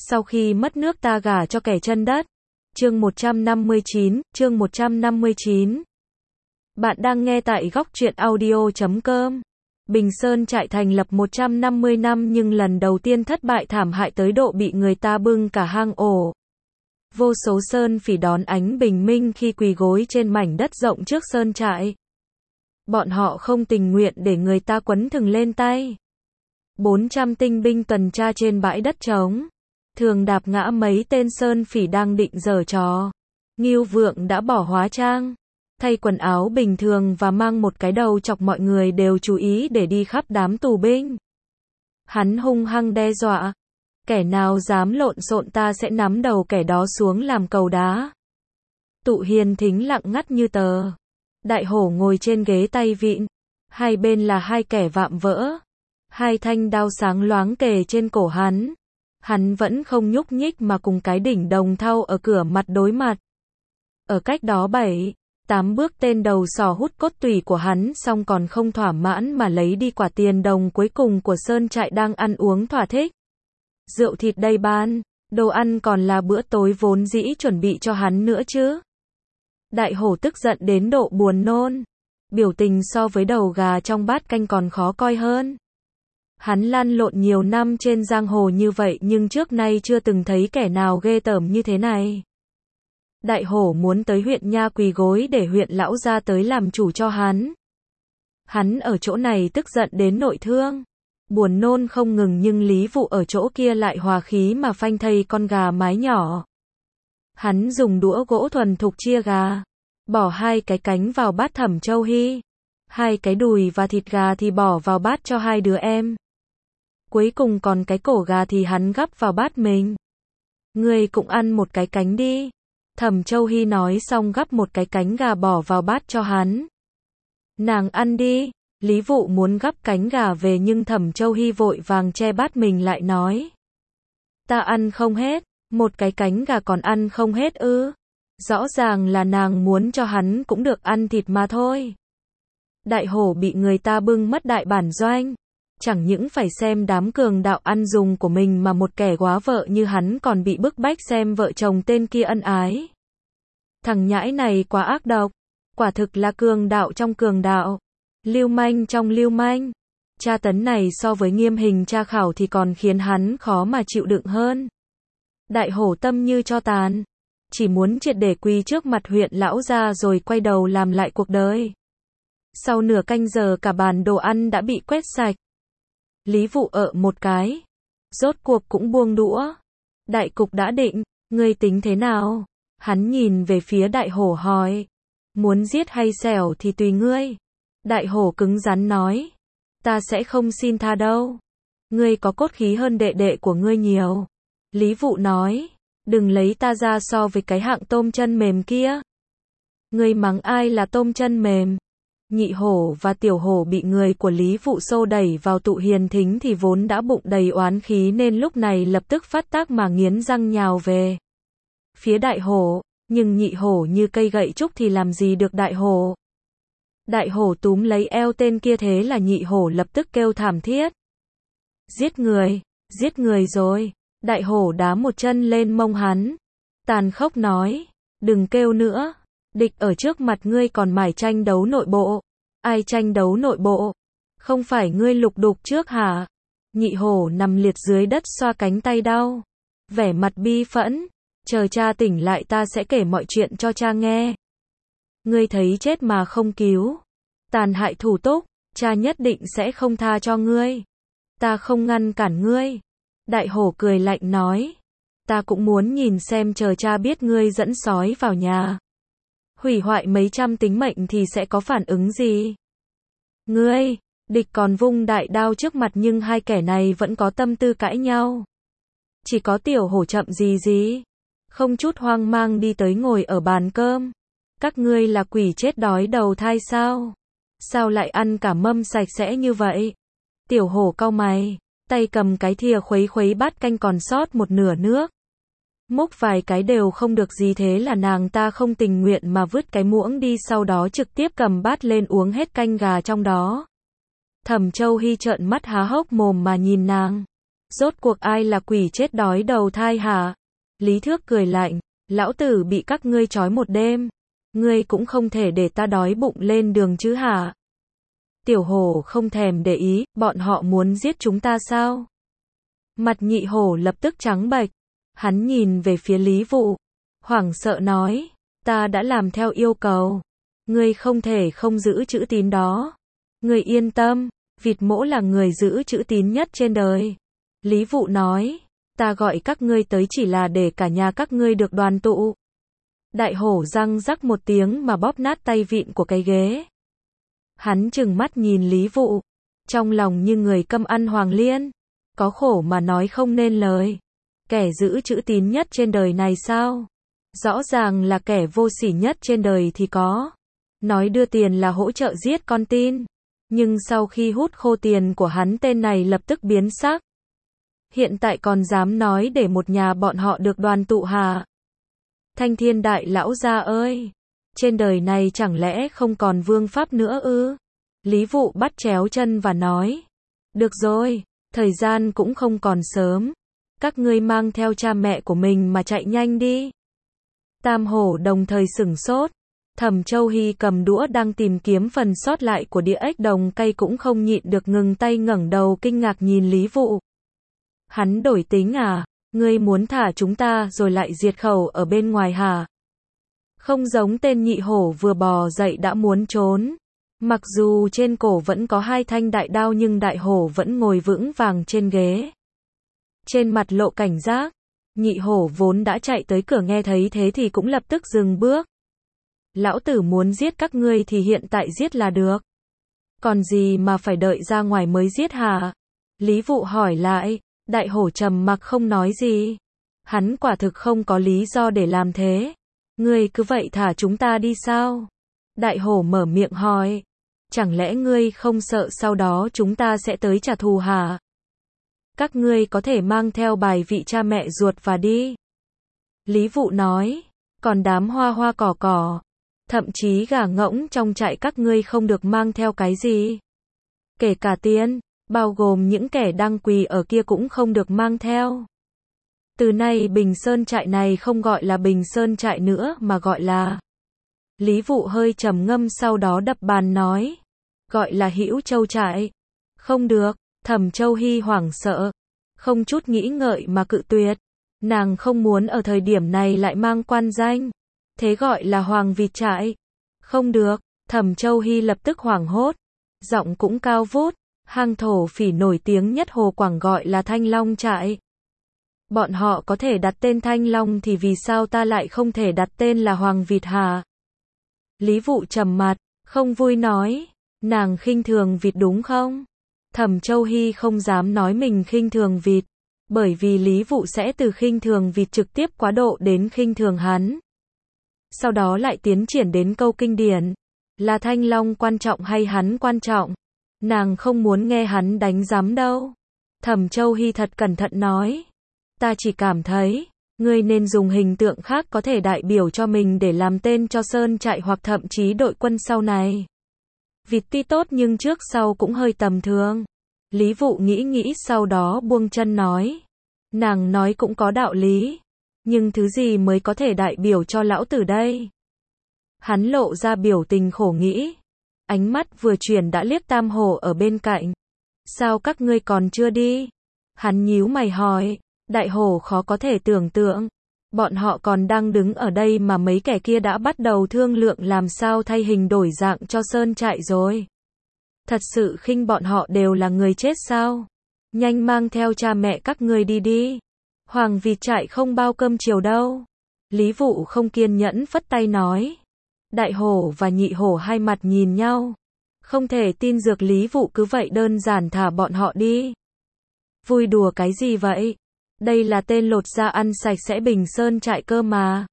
Sau khi mất nước ta gả cho kẻ chân đất. Chương 159. Bạn đang nghe tại góc truyện audio.com. Bình Sơn trại thành lập 150 năm nhưng lần đầu tiên thất bại thảm hại tới độ bị người ta bưng cả hang ổ. Vô số sơn phỉ đón ánh bình minh khi quỳ gối trên mảnh đất rộng trước sơn trại. Bọn họ không tình nguyện để người ta quấn thừng lên tay. 400 tinh binh tuần tra trên bãi đất trống. Thường đạp ngã mấy tên sơn phỉ đang định giở trò. Ngưu Vượng đã bỏ hóa trang, thay quần áo bình thường và mang một cái đầu chọc mọi người đều chú ý để đi khắp đám tù binh. Hắn hung hăng đe dọa. Kẻ nào dám lộn xộn ta sẽ nắm đầu kẻ đó xuống làm cầu đá. Tụ Hiền Thính lặng ngắt như tờ. Đại hổ ngồi trên ghế tay vịn. Hai bên là hai kẻ vạm vỡ. Hai thanh đao sáng loáng kề trên cổ hắn. Hắn vẫn không nhúc nhích mà cùng cái đỉnh đồng thau ở cửa mặt đối mặt. Ở cách đó 7-8 bước tên đầu sò hút cốt tủy của hắn xong còn không thỏa mãn mà lấy đi quả tiền đồng cuối cùng của sơn trại đang ăn uống thỏa thích. Rượu thịt đầy bàn, đồ ăn còn là bữa tối vốn dĩ chuẩn bị cho hắn nữa chứ. Đại hổ tức giận đến độ buồn nôn. Biểu tình so với đầu gà trong bát canh còn khó coi hơn. Hắn lăn lộn nhiều năm trên giang hồ như vậy nhưng trước nay chưa từng thấy kẻ nào ghê tởm như thế này. Đại hổ muốn tới huyện nha quỳ gối để huyện lão gia tới làm chủ cho hắn. Hắn ở chỗ này tức giận đến nội thương. Buồn nôn không ngừng nhưng Lý Vụ ở chỗ kia lại hòa khí mà phanh thây con gà mái nhỏ. Hắn dùng đũa gỗ thuần thục chia gà. Bỏ hai cái cánh vào bát Thẩm Châu Hy. Hai cái đùi và thịt gà thì bỏ vào bát cho hai đứa em. Cuối cùng còn cái cổ gà thì hắn gắp vào bát mình. Ngươi cũng ăn một cái cánh đi. Thẩm Châu Hy nói xong gắp một cái cánh gà bỏ vào bát cho hắn. Nàng ăn đi. Lý Vụ muốn gắp cánh gà về nhưng Thẩm Châu Hy vội vàng che bát mình lại nói. Ta ăn không hết, một cái cánh gà còn ăn không hết ư. Rõ ràng là nàng muốn cho hắn cũng được ăn thịt mà thôi. Đại hổ bị người ta bưng mất đại bản doanh. Chẳng những phải xem đám cường đạo ăn dùng của mình mà một kẻ góa vợ như hắn còn bị bức bách xem vợ chồng tên kia ân ái. Thằng nhãi này quá ác độc. Quả thực là cường đạo trong cường đạo. Lưu manh trong lưu manh. Tra tấn này so với nghiêm hình tra khảo thì còn khiến hắn khó mà chịu đựng hơn. Đại hổ tâm như tro tàn. Chỉ muốn triệt để quỳ trước mặt huyện lão gia rồi quay đầu làm lại cuộc đời. Sau nửa canh giờ cả bàn đồ ăn đã bị quét sạch. Lý Vụ một cái. Rốt cuộc cũng buông đũa. Đại cục đã định, ngươi tính thế nào? Hắn nhìn về phía đại hổ hỏi. Muốn giết hay xẻo thì tùy ngươi. Đại hổ cứng rắn nói. Ta sẽ không xin tha đâu. Ngươi có cốt khí hơn đệ đệ của ngươi nhiều. Lý Vụ nói. Đừng lấy ta ra so với cái hạng tôm chân mềm kia. Ngươi mắng ai là tôm chân mềm? Nhị hổ và tiểu hổ bị người của Lý Vụ xô đẩy vào Tụ Hiền Thính thì vốn đã bụng đầy oán khí nên lúc này lập tức phát tác mà nghiến răng nhào về phía đại hổ, nhưng nhị hổ như cây gậy trúc thì làm gì được đại hổ. Đại hổ túm lấy eo tên kia thế là nhị hổ lập tức kêu thảm thiết. Giết người rồi. Đại hổ đá một chân lên mông hắn. Tàn khốc nói, đừng kêu nữa. Địch ở trước mặt ngươi còn mải tranh đấu nội bộ. Ai tranh đấu nội bộ? Không phải ngươi lục đục trước hả? Nhị hổ nằm liệt dưới đất xoa cánh tay đau. Vẻ mặt bi phẫn. Chờ cha tỉnh lại ta sẽ kể mọi chuyện cho cha nghe. Ngươi thấy chết mà không cứu. Tàn hại thủ túc. Cha nhất định sẽ không tha cho ngươi. Ta không ngăn cản ngươi. Đại hổ cười lạnh nói. Ta cũng muốn nhìn xem chờ cha biết ngươi dẫn sói vào nhà. Hủy hoại mấy trăm tính mệnh thì sẽ có phản ứng gì? Ngươi, địch còn vung đại đao trước mặt nhưng hai kẻ này vẫn có tâm tư cãi nhau. Chỉ có tiểu hổ chậm gì. Không chút hoang mang đi tới ngồi ở bàn cơm. Các ngươi là quỷ chết đói đầu thai sao? Sao lại ăn cả mâm sạch sẽ như vậy? Tiểu hổ cau mày, tay cầm cái thìa khuấy bát canh còn sót một nửa nước. Múc vài cái đều không được gì thế là nàng ta không tình nguyện mà vứt cái muỗng đi sau đó trực tiếp cầm bát lên uống hết canh gà trong đó. Thẩm Châu Hy trợn mắt há hốc mồm mà nhìn nàng. Rốt cuộc ai là quỷ chết đói đầu thai hả? Lý Thước cười lạnh, lão tử bị các ngươi trói một đêm. Ngươi cũng không thể để ta đói bụng lên đường chứ hả? Tiểu hổ không thèm để ý, bọn họ muốn giết chúng ta sao? Mặt nhị hổ lập tức trắng bệch. Hắn nhìn về phía Lý Vụ, hoảng sợ nói, ta đã làm theo yêu cầu. Ngươi không thể không giữ chữ tín đó. Ngươi yên tâm, vịt mỗ là người giữ chữ tín nhất trên đời. Lý Vụ nói, ta gọi các ngươi tới chỉ là để cả nhà các ngươi được đoàn tụ. Đại hổ răng rắc một tiếng mà bóp nát tay vịn của cái ghế. Hắn trừng mắt nhìn Lý Vụ, trong lòng như người câm ăn hoàng liên, có khổ mà nói không nên lời. Kẻ giữ chữ tín nhất trên đời này sao? Rõ ràng là kẻ vô sỉ nhất trên đời thì có. Nói đưa tiền là hỗ trợ giết con tin. Nhưng sau khi hút khô tiền của hắn, tên này lập tức biến sắc. Hiện tại còn dám nói để một nhà bọn họ được đoàn tụ hả? Thanh Thiên đại lão gia ơi! Trên đời này chẳng lẽ không còn vương pháp nữa ư? Lý Vụ bắt chéo chân và nói. Được rồi, thời gian cũng không còn sớm. Các ngươi mang theo cha mẹ của mình mà chạy nhanh đi. Tam hổ đồng thời sửng sốt. Thẩm Châu Hy cầm đũa đang tìm kiếm phần sót lại của đĩa ếch đồng cay cũng không nhịn được ngừng tay ngẩng đầu kinh ngạc nhìn Lý Vụ. Hắn đổi tính à? Ngươi muốn thả chúng ta rồi lại diệt khẩu ở bên ngoài hả? Không giống tên nhị hổ vừa bò dậy đã muốn trốn. Mặc dù trên cổ vẫn có 2 thanh đại đao nhưng đại hổ vẫn ngồi vững vàng trên ghế. Trên mặt lộ cảnh giác, nhị hổ vốn đã chạy tới cửa nghe thấy thế thì cũng lập tức dừng bước. Lão tử muốn giết các ngươi thì hiện tại giết là được. Còn gì mà phải đợi ra ngoài mới giết hả? Lý Vụ hỏi lại, đại hổ trầm mặc không nói gì. Hắn quả thực không có lý do để làm thế. Ngươi cứ vậy thả chúng ta đi sao? Đại hổ mở miệng hỏi, chẳng lẽ ngươi không sợ sau đó chúng ta sẽ tới trả thù hả? Các ngươi có thể mang theo bài vị cha mẹ ruột và đi. Lý Vụ nói, còn đám hoa hoa cỏ cỏ, thậm chí gà ngỗng trong trại các ngươi không được mang theo cái gì. Kể cả tiền, bao gồm những kẻ đang quỳ ở kia cũng không được mang theo. Từ nay Bình Sơn trại này không gọi là Bình Sơn trại nữa mà gọi là... Lý Vụ hơi trầm ngâm sau đó đập bàn nói, gọi là Hữu Châu trại. Không được. Thẩm Châu Hy hoảng sợ, không chút nghĩ ngợi mà cự tuyệt. Nàng không muốn ở thời điểm này lại mang quan danh. Thế gọi là Hoàng Vịt trại. Không được. Thẩm Châu Hy lập tức hoảng hốt, giọng cũng cao vút. Hang thổ phỉ nổi tiếng nhất Hồ Quảng gọi là Thanh Long trại. Bọn họ có thể đặt tên Thanh Long thì vì sao ta lại không thể đặt tên là Hoàng Vịt hả? Lý Vụ trầm mặt, không vui nói, nàng khinh thường vịt đúng không? Thẩm Châu Hy không dám nói mình khinh thường vịt, bởi vì Lý Vụ sẽ từ khinh thường vịt trực tiếp quá độ đến khinh thường hắn. Sau đó lại tiến triển đến câu kinh điển, là Thanh Long quan trọng hay hắn quan trọng? Nàng không muốn nghe hắn đánh giám đâu. Thẩm Châu Hy thật cẩn thận nói, ta chỉ cảm thấy, ngươi nên dùng hình tượng khác có thể đại biểu cho mình để làm tên cho sơn trại hoặc thậm chí đội quân sau này. Vịt tuy tốt nhưng trước sau cũng hơi tầm thường. Lý Vụ nghĩ sau đó buông chân nói. Nàng nói cũng có đạo lý. Nhưng thứ gì mới có thể đại biểu cho lão tử đây? Hắn lộ ra biểu tình khổ nghĩ. Ánh mắt vừa chuyển đã liếc Tam Hổ ở bên cạnh. Sao các ngươi còn chưa đi? Hắn nhíu mày hỏi. Đại hổ khó có thể tưởng tượng. Bọn họ còn đang đứng ở đây mà mấy kẻ kia đã bắt đầu thương lượng làm sao thay hình đổi dạng cho sơn trại rồi. Thật sự khinh bọn họ đều là người chết sao? Nhanh mang theo cha mẹ các ngươi đi đi. Hoàng Vịt trại không bao cơm chiều đâu. Lý Vụ không kiên nhẫn phất tay nói. Đại hổ và nhị hổ hai mặt nhìn nhau. Không thể tin được Lý Vụ cứ vậy đơn giản thả bọn họ đi. Vui đùa cái gì vậy? Đây là tên lột da ăn sạch sẽ Bình Sơn trại cơ mà.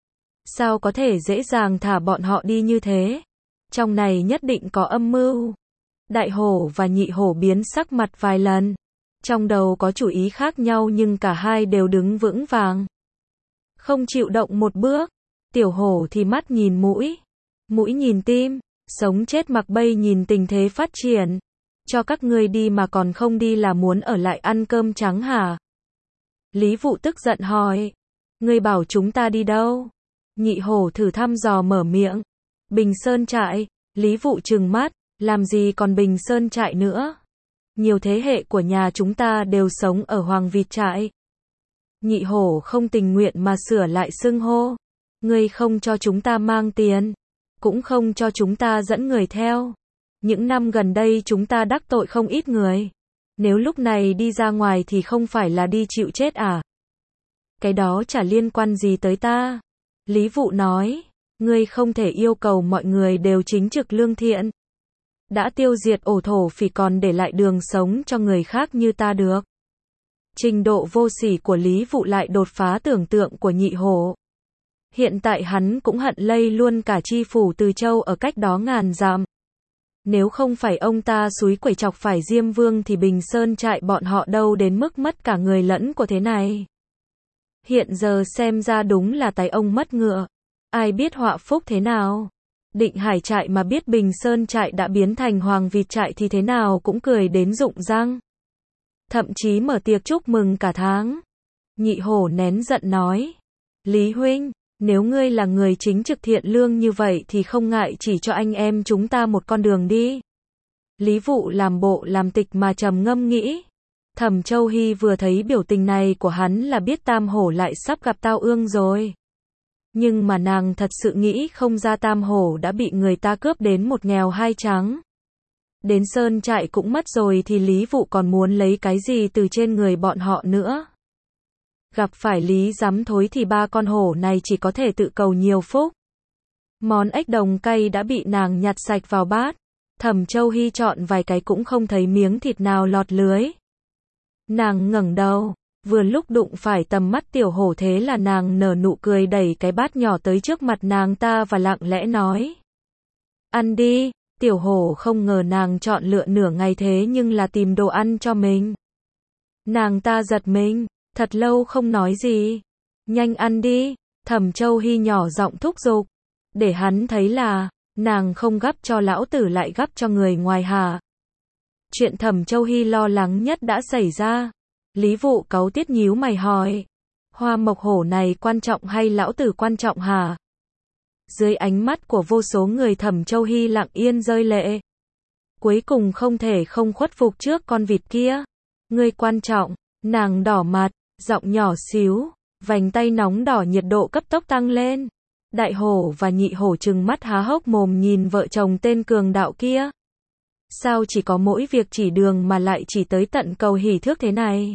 Sao có thể dễ dàng thả bọn họ đi như thế? Trong này nhất định có âm mưu. Đại hổ và nhị hổ biến sắc mặt vài lần. Trong đầu có chủ ý khác nhau nhưng cả hai đều đứng vững vàng. Không chịu động một bước. Tiểu hổ thì mắt nhìn mũi. Mũi nhìn tim. Sống chết mặc bay nhìn tình thế phát triển. Cho các ngươi đi mà còn không đi là muốn ở lại ăn cơm trắng hả? Lý Vụ tức giận hỏi. Ngươi bảo chúng ta đi đâu? Nhị hổ thử thăm dò mở miệng. Bình Sơn trại. Lý Vụ trừng mắt. Làm gì còn Bình Sơn trại nữa? Nhiều thế hệ của nhà chúng ta đều sống ở Hoàng Vịt trại. Nhị hổ không tình nguyện mà sửa lại xưng hô. Ngươi không cho chúng ta mang tiền, cũng không cho chúng ta dẫn người theo. Những năm gần đây chúng ta đắc tội không ít người. Nếu lúc này đi ra ngoài thì không phải là đi chịu chết à? Cái đó chả liên quan gì tới ta. Lý Vụ nói, ngươi không thể yêu cầu mọi người đều chính trực lương thiện. Đã tiêu diệt ổ thổ phỉ còn để lại đường sống cho người khác như ta được. Trình độ vô sỉ của Lý Vụ lại đột phá tưởng tượng của nhị hổ. Hiện tại hắn cũng hận lây luôn cả chi phủ Từ Châu ở cách đó ngàn dặm. Nếu không phải ông ta xúi quẩy chọc phải Diêm Vương thì Bình Sơn trại bọn họ đâu đến mức mất cả người lẫn của thế này. Hiện giờ xem ra đúng là tay ông mất ngựa. Ai biết họa phúc thế nào. Định Hải trại mà biết Bình Sơn trại đã biến thành Hoàng Vịt trại thì thế nào cũng cười đến rụng răng. Thậm chí mở tiệc chúc mừng cả tháng. Nhị hổ nén giận nói. Lý huynh, nếu ngươi là người chính trực thiện lương như vậy thì không ngại chỉ cho anh em chúng ta một con đường đi. Lý Vụ làm bộ làm tịch mà trầm ngâm nghĩ. Thẩm Châu Hy vừa thấy biểu tình này của hắn là biết Tam Hổ lại sắp gặp tao ương rồi. Nhưng mà nàng thật sự nghĩ không ra Tam Hổ đã bị người ta cướp đến một nghèo hai trắng. Đến Sơn trại cũng mất rồi thì Lý Vụ còn muốn lấy cái gì từ trên người bọn họ nữa. Gặp phải Lý Dám Thối thì ba con hổ này chỉ có thể tự cầu nhiều phúc. Món ếch đồng cay đã bị nàng nhặt sạch vào bát. Thẩm Châu Hy chọn vài cái cũng không thấy miếng thịt nào lọt lưới. Nàng ngẩng đầu, vừa lúc đụng phải tầm mắt tiểu hổ thế là nàng nở nụ cười đẩy cái bát nhỏ tới trước mặt nàng ta và lặng lẽ nói. Ăn đi, tiểu hổ không ngờ nàng chọn lựa nửa ngày thế nhưng là tìm đồ ăn cho mình. Nàng ta giật mình, thật lâu không nói gì. Nhanh ăn đi, Thẩm Châu Hy nhỏ giọng thúc giục. Để hắn thấy là, nàng không gắp cho lão tử lại gắp cho người ngoài hả? Chuyện Thẩm Châu Hy lo lắng nhất đã xảy ra. Lý Vụ cáu tiết nhíu mày hỏi. Hoa mộc hổ này quan trọng hay lão tử quan trọng hả? Dưới ánh mắt của vô số người Thẩm Châu Hy lặng yên rơi lệ. Cuối cùng không thể không khuất phục trước con vịt kia. Ngươi quan trọng, nàng đỏ mặt, giọng nhỏ xíu, vành tay nóng đỏ nhiệt độ cấp tốc tăng lên. Đại hổ và nhị hổ trừng mắt há hốc mồm nhìn vợ chồng tên cường đạo kia. Sao chỉ có mỗi việc chỉ đường mà lại chỉ tới tận cầu hỉ thước thế này?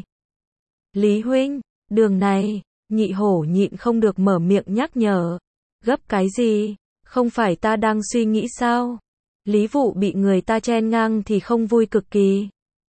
Lý huynh, đường này, nhị hổ nhịn không được mở miệng nhắc nhở. Gấp cái gì? Không phải ta đang suy nghĩ sao? Lý Vụ bị người ta chen ngang thì không vui cực kỳ.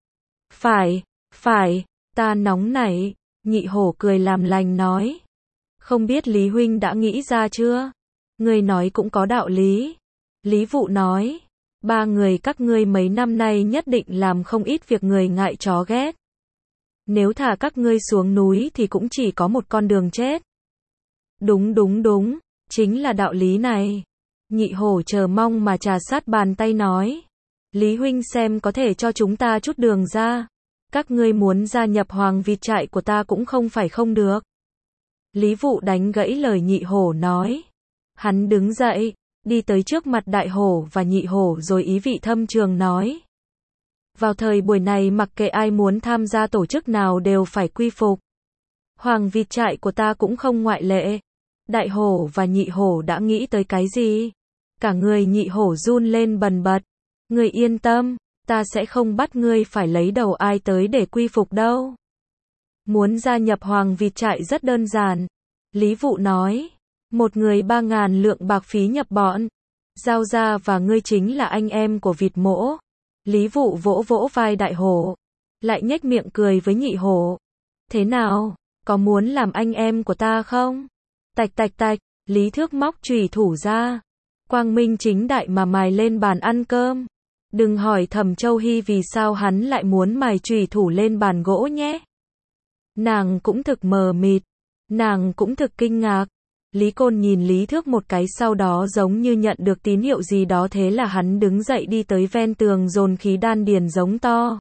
Phải, ta nóng nảy, nhị hổ cười làm lành nói. Không biết Lý huynh đã nghĩ ra chưa? Ngươi nói cũng có đạo lý. Lý Vụ nói. Ba người các ngươi mấy năm nay nhất định làm không ít việc người ngại chó ghét. Nếu thả các ngươi xuống núi thì cũng chỉ có một con đường chết. Đúng, chính là đạo lý này. Nhị hổ chờ mong mà trà sát bàn tay nói. Lý huynh xem có thể cho chúng ta chút đường ra. Các ngươi muốn gia nhập Hoàng Vịt trại của ta cũng không phải không được. Lý Vụ đánh gãy lời nhị hổ nói. Hắn đứng dậy, đi tới trước mặt đại hổ và nhị hổ rồi ý vị thâm trường nói. Vào thời buổi này mặc kệ ai muốn tham gia tổ chức nào đều phải quy phục. Hoàng Vịt trại của ta cũng không ngoại lệ. Đại hổ và nhị hổ đã nghĩ tới cái gì? Cả người nhị hổ run lên bần bật. Ngươi yên tâm, ta sẽ không bắt ngươi phải lấy đầu ai tới để quy phục đâu. Muốn gia nhập Hoàng Vịt trại rất đơn giản. Lý Vụ nói. Một người 3.000 lượng bạc phí nhập bọn. Giao ra và ngươi chính là anh em của vịt mỗ. Lý Vụ vỗ vỗ vai đại hổ. Lại nhếch miệng cười với nhị hổ. Thế nào, có muốn làm anh em của ta không? Tạch, Lý Thước móc chùy thủ ra. Quang minh chính đại mà mài lên bàn ăn cơm. Đừng hỏi Thẩm Châu Hy vì sao hắn lại muốn mài chùy thủ lên bàn gỗ nhé. Nàng cũng thực mờ mịt. Nàng cũng thực kinh ngạc. Lý Côn nhìn Lý Thước một cái sau đó giống như nhận được tín hiệu gì đó thế là hắn đứng dậy đi tới ven tường dồn khí đan điền giống to.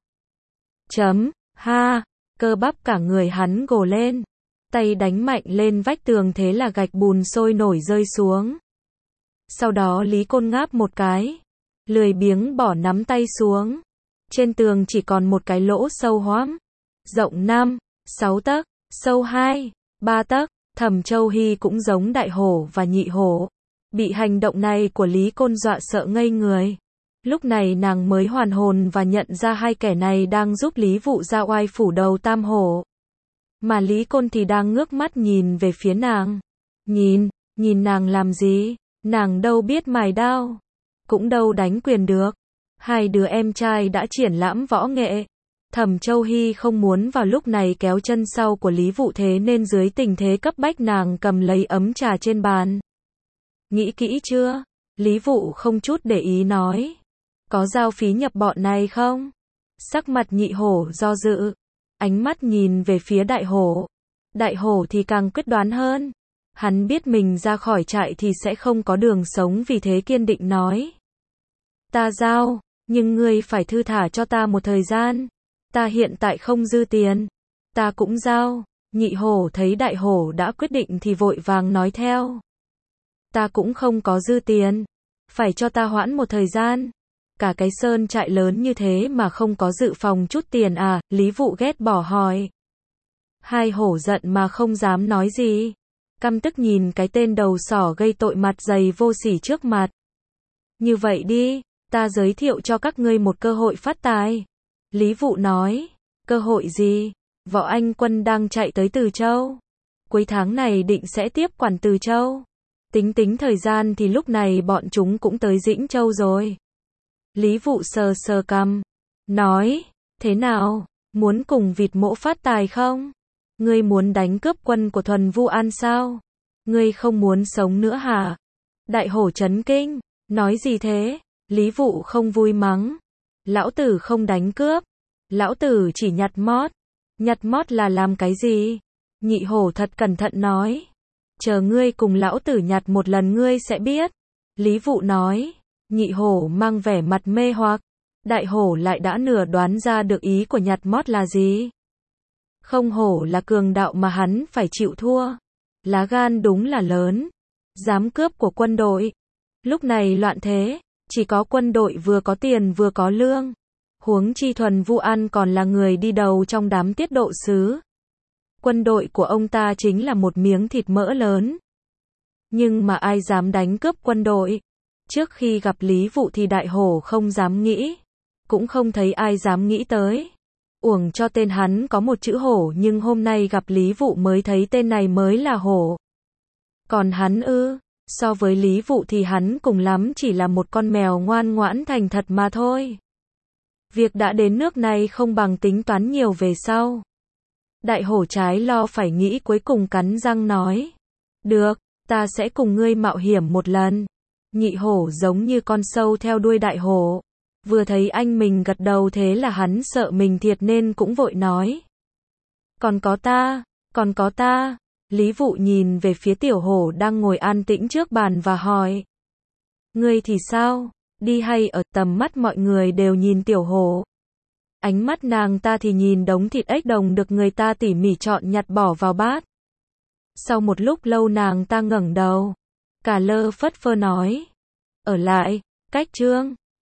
Ha, cơ bắp cả người hắn gồ lên. Tay đánh mạnh lên vách tường thế là gạch bùn sôi nổi rơi xuống. Sau đó Lý Côn ngáp một cái. Lười biếng bỏ nắm tay xuống. Trên tường chỉ còn một cái lỗ sâu hoắm. Rộng 5, 6 tấc, sâu 2, 3 tấc. Thẩm Châu Hy cũng giống Đại Hổ và Nhị Hổ. Bị hành động này của Lý Côn dọa sợ ngây người. Lúc này nàng mới hoàn hồn và nhận ra hai kẻ này đang giúp Lý Vụ ra oai phủ đầu Tam Hổ. Mà Lý Côn thì đang ngước mắt nhìn về phía nàng. Nhìn nàng làm gì? Nàng đâu biết mài đao. Cũng đâu đánh quyền được. Hai đứa em trai đã triển lãm võ nghệ. Thẩm Châu Hy không muốn vào lúc này kéo chân sau của Lý Vụ thế nên dưới tình thế cấp bách nàng cầm lấy ấm trà trên bàn. Nghĩ kỹ chưa? Lý Vụ không chút để ý nói. Có giao phí nhập bọn này không? Sắc mặt Nhị Hổ do dự. Ánh mắt nhìn về phía Đại Hổ. Đại Hổ thì càng quyết đoán hơn. Hắn biết mình ra khỏi trại thì sẽ không có đường sống vì thế kiên định nói. Ta giao, nhưng ngươi phải thư thả cho ta một thời gian. Ta hiện tại không dư tiền. Ta cũng giao. Nhị Hổ thấy Đại Hổ đã quyết định thì vội vàng nói theo. Ta cũng không có dư tiền. Phải cho ta hoãn một thời gian. Cả cái sơn trại lớn như thế mà không có dự phòng chút tiền à? Lý Vụ ghét bỏ hỏi. Hai hổ giận mà không dám nói gì. Căm tức nhìn cái tên đầu sỏ gây tội mặt dày vô sỉ trước mặt. Như vậy đi, ta giới thiệu cho các ngươi một cơ hội phát tài. Lý Vụ nói. Cơ hội gì? Võ Anh Quân đang chạy tới Từ Châu. Cuối tháng này định sẽ tiếp quản Từ Châu. Tính thời gian thì lúc này bọn chúng cũng tới Dĩnh Châu rồi. Lý Vụ sờ sờ cằm. Nói. Thế nào? Muốn cùng vịt mỗ phát tài không? Ngươi muốn đánh cướp quân của Thuần Vu An sao? Ngươi không muốn sống nữa hả? Đại Hổ chấn kinh. Nói gì thế? Lý Vụ không vui mắng. Lão tử không đánh cướp. Lão tử chỉ nhặt mót. Nhặt mót là làm cái gì? Nhị Hổ thật cẩn thận nói. Chờ ngươi cùng lão tử nhặt một lần ngươi sẽ biết. Lý Vụ nói. Nhị Hổ mang vẻ mặt mê hoặc. Đại Hổ lại đã nửa đoán ra được ý của nhặt mót là gì. Không hổ là cường đạo mà hắn phải chịu thua. Lá gan đúng là lớn. Dám cướp của quân đội. Lúc này loạn thế, chỉ có quân đội vừa có tiền vừa có lương. Huống chi Thuần Vu An còn là người đi đầu trong đám tiết độ sứ. Quân đội của ông ta chính là một miếng thịt mỡ lớn. Nhưng mà ai dám đánh cướp quân đội? Trước khi gặp Lý Vụ thì Đại Hổ không dám nghĩ. Cũng không thấy ai dám nghĩ tới. Uổng cho tên hắn có một chữ hổ nhưng hôm nay gặp Lý Vụ mới thấy tên này mới là hổ. Còn hắn so với Lý Vụ thì hắn cùng lắm chỉ là một con mèo ngoan ngoãn thành thật mà thôi. Việc đã đến nước này không bằng tính toán nhiều về sau. Đại Hổ trái lo phải nghĩ cuối cùng cắn răng nói. Được, ta sẽ cùng ngươi mạo hiểm một lần. Nhị Hổ giống như con sâu theo đuôi Đại Hổ. Vừa thấy anh mình gật đầu thế là hắn sợ mình thiệt nên cũng vội nói. Còn có ta. Lý Vụ nhìn về phía Tiểu Hổ đang ngồi an tĩnh trước bàn và hỏi. Ngươi thì sao? Đi hay ở? Tầm mắt mọi người đều nhìn Tiểu Hổ. Ánh mắt nàng ta thì nhìn đống thịt ếch đồng được người ta tỉ mỉ chọn nhặt bỏ vào bát. Sau một lúc lâu nàng ta ngẩng đầu. Cả lơ phất phơ nói. Ở lại, cách Trương.